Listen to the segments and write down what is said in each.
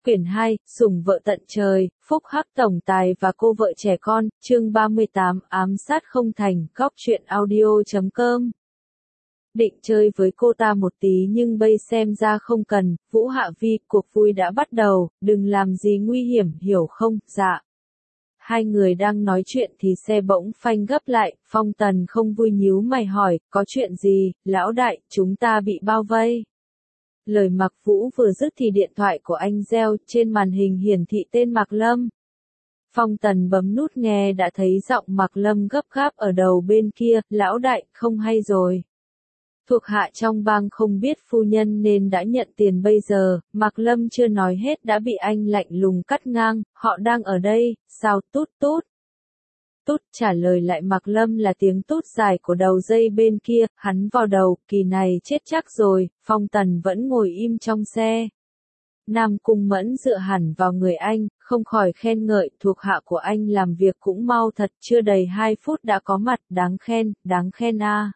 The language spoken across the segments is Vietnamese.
Quyển 2, Sủng vợ tận trời, phúc hắc tổng tài và cô vợ trẻ con, chương 38, ám sát không thành, góc truyện audio.com. Định chơi với cô ta một tí nhưng bây xem ra không cần, Vũ Hạ Vi, cuộc vui đã bắt đầu, đừng làm gì nguy hiểm, hiểu không, dạ. Hai người đang nói chuyện thì xe bỗng phanh gấp lại, Phong Tần không vui nhíu mày hỏi, có chuyện gì, lão đại, chúng ta bị bao vây. Lời Mạc Vũ vừa dứt thì điện thoại của anh reo, trên màn hình hiển thị tên Mạc Lâm. Phong Tần bấm nút nghe đã thấy giọng Mạc Lâm gấp gáp ở đầu bên kia, lão đại, không hay rồi. Thuộc hạ trong bang không biết phu nhân nên đã nhận tiền bây giờ, Mạc Lâm chưa nói hết đã bị anh lạnh lùng cắt ngang, họ đang ở đây, sao tút tút. Tút trả lời lại Mạc Lâm là tiếng tút dài của đầu dây bên kia, hắn vào đầu, kỳ này chết chắc rồi, Phong Tần vẫn ngồi im trong xe. Nam Cung Mẫn dựa hẳn vào người anh, không khỏi khen ngợi, thuộc hạ của anh làm việc cũng mau thật, chưa đầy 2 phút đã có mặt, đáng khen a.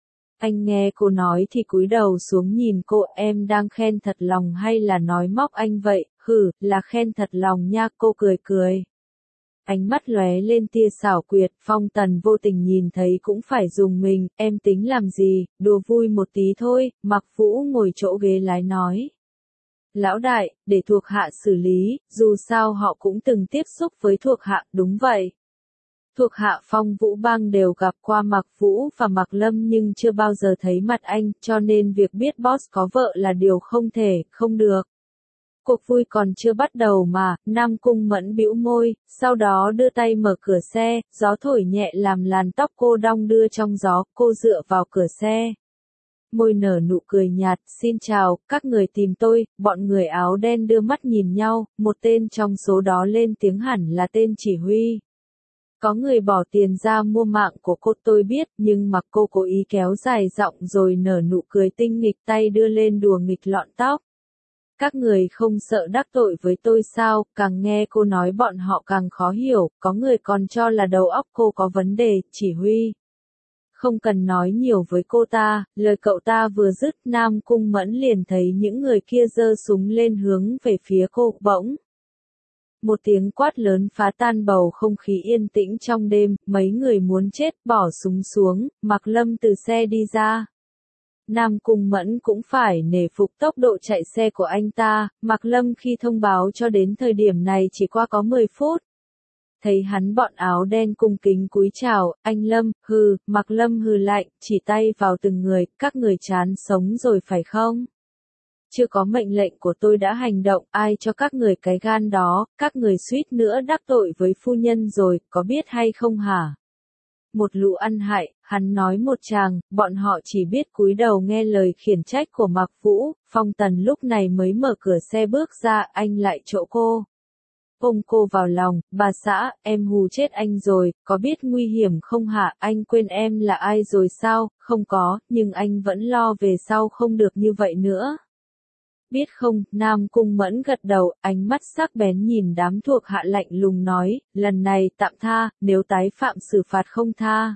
Anh nghe cô nói thì cúi đầu xuống nhìn cô, em đang khen thật lòng hay là nói móc anh vậy, hử, là khen thật lòng nha, cô cười cười. Ánh mắt lóe lên tia xảo quyệt, Phong Tần vô tình nhìn thấy cũng phải dùng mình, em tính làm gì, đùa vui một tí thôi, Mạc Vũ ngồi chỗ ghế lái nói. Lão đại, để thuộc hạ xử lý, dù sao họ cũng từng tiếp xúc với thuộc hạ, đúng vậy. Thuộc hạ Phong Vũ Bang đều gặp qua Mạc Vũ và Mạc Lâm nhưng chưa bao giờ thấy mặt anh, cho nên việc biết boss có vợ là điều không được. Cuộc vui còn chưa bắt đầu mà, Nam Cung Mẫn bĩu môi, sau đó đưa tay mở cửa xe, gió thổi nhẹ làm làn tóc cô đong đưa trong gió, cô dựa vào cửa xe. Môi nở nụ cười nhạt, xin chào, các người tìm tôi, bọn người áo đen đưa mắt nhìn nhau, một tên trong số đó lên tiếng hẳn là tên chỉ huy. Có người bỏ tiền ra mua mạng của cô tôi biết, nhưng mà cô cố ý kéo dài giọng rồi nở nụ cười tinh nghịch tay đưa lên đùa nghịch lọn tóc. Các người không sợ đắc tội với tôi sao, càng nghe cô nói bọn họ càng khó hiểu, có người còn cho là đầu óc cô có vấn đề, chỉ huy. Không cần nói nhiều với cô ta, lời cậu ta vừa dứt Nam Cung Mẫn liền thấy những người kia giơ súng lên hướng về phía cô, bỗng. Một tiếng quát lớn phá tan bầu không khí yên tĩnh trong đêm, mấy người muốn chết bỏ súng xuống, Mạc Lâm từ xe đi ra. Nam Cung Mẫn cũng phải nể phục tốc độ chạy xe của anh ta, Mạc Lâm khi thông báo cho đến thời điểm này chỉ qua có 10 phút. Thấy hắn bọn áo đen cung kính cúi chào, anh Lâm, hừ, Mạc Lâm hừ lạnh, chỉ tay vào từng người, các người chán sống rồi phải không? Chưa có mệnh lệnh của tôi đã hành động, ai cho các người cái gan đó, các người suýt nữa đắc tội với phu nhân rồi, có biết hay không hả? Một lũ ăn hại, hắn nói một tràng, bọn họ chỉ biết cúi đầu nghe lời khiển trách của Mạc Vũ, Phong Tần lúc này mới mở cửa xe bước ra, anh lại chỗ cô. Ôm cô vào lòng, bà xã, em hù chết anh rồi, có biết nguy hiểm không hả, anh quên em là ai rồi sao, không có, nhưng anh vẫn lo về sau không được như vậy nữa. Biết không, Nam Cung Mẫn gật đầu, ánh mắt sắc bén nhìn đám thuộc hạ lạnh lùng nói, lần này tạm tha, nếu tái phạm xử phạt không tha.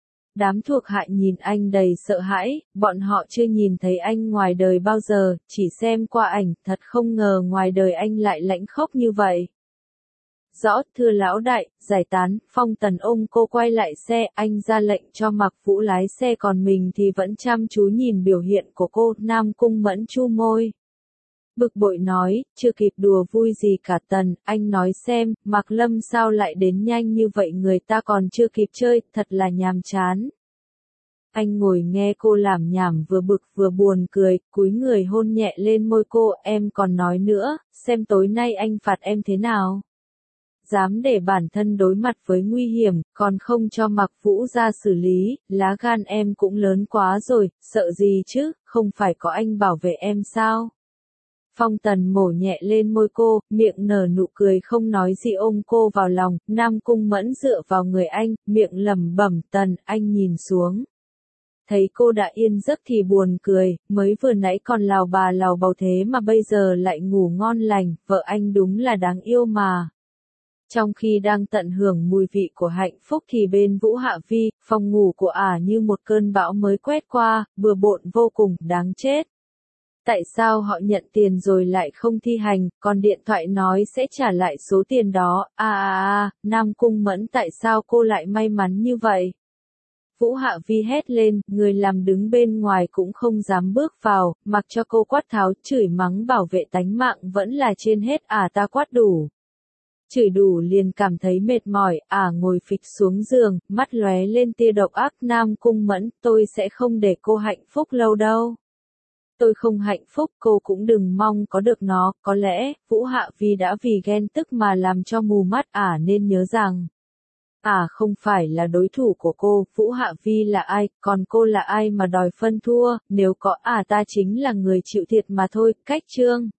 Đám thuộc hạ nhìn anh đầy sợ hãi, bọn họ chưa nhìn thấy anh ngoài đời bao giờ, chỉ xem qua ảnh, thật không ngờ ngoài đời anh lại lãnh khốc như vậy. Rõ, thưa lão đại, giải tán, Phong Tần ôm cô quay lại xe, anh ra lệnh cho Mạc Vũ lái xe còn mình thì vẫn chăm chú nhìn biểu hiện của cô, Nam Cung Mẫn chu môi. Bực bội nói, chưa kịp đùa vui gì cả Tần, anh nói xem, Mạc Lâm sao lại đến nhanh như vậy người ta còn chưa kịp chơi, thật là nhàm chán. Anh ngồi nghe cô làm nhảm vừa bực vừa buồn cười, cúi người hôn nhẹ lên môi cô, em còn nói nữa, xem tối nay anh phạt em thế nào. Dám để bản thân đối mặt với nguy hiểm, còn không cho Mạc Vũ ra xử lý, lá gan em cũng lớn quá rồi, sợ gì chứ, không phải có anh bảo vệ em sao. Phong Tần mổ nhẹ lên môi cô, miệng nở nụ cười không nói gì ôm cô vào lòng, Nam Cung Mẫn dựa vào người anh, miệng lẩm bẩm Tần, anh nhìn xuống. Thấy cô đã yên giấc thì buồn cười, mới vừa nãy còn lào bà lào bầu thế mà bây giờ lại ngủ ngon lành, vợ anh đúng là đáng yêu mà. Trong khi đang tận hưởng mùi vị của hạnh phúc thì bên Vũ Hạ Vi, phòng ngủ của ả như một cơn bão mới quét qua, bừa bộn vô cùng, đáng chết. Tại sao họ nhận tiền rồi lại không thi hành, còn điện thoại nói sẽ trả lại số tiền đó, Nam Cung Mẫn tại sao cô lại may mắn như vậy? Vũ Hạ Vi hét lên, người làm đứng bên ngoài cũng không dám bước vào, mặc cho cô quát tháo, chửi mắng bảo vệ tánh mạng vẫn là trên hết, ta quát đủ. Chửi đủ liền cảm thấy mệt mỏi, ngồi phịch xuống giường, mắt lóe lên tia độc ác. Nam Cung Mẫn, tôi sẽ không để cô hạnh phúc lâu đâu. Tôi không hạnh phúc, cô cũng đừng mong có được nó, có lẽ, Vũ Hạ Vi đã vì ghen tức mà làm cho mù mắt, nên nhớ rằng, không phải là đối thủ của cô, Vũ Hạ Vi là ai, còn cô là ai mà đòi phân thua, nếu có ta chính là người chịu thiệt mà thôi. Cách chương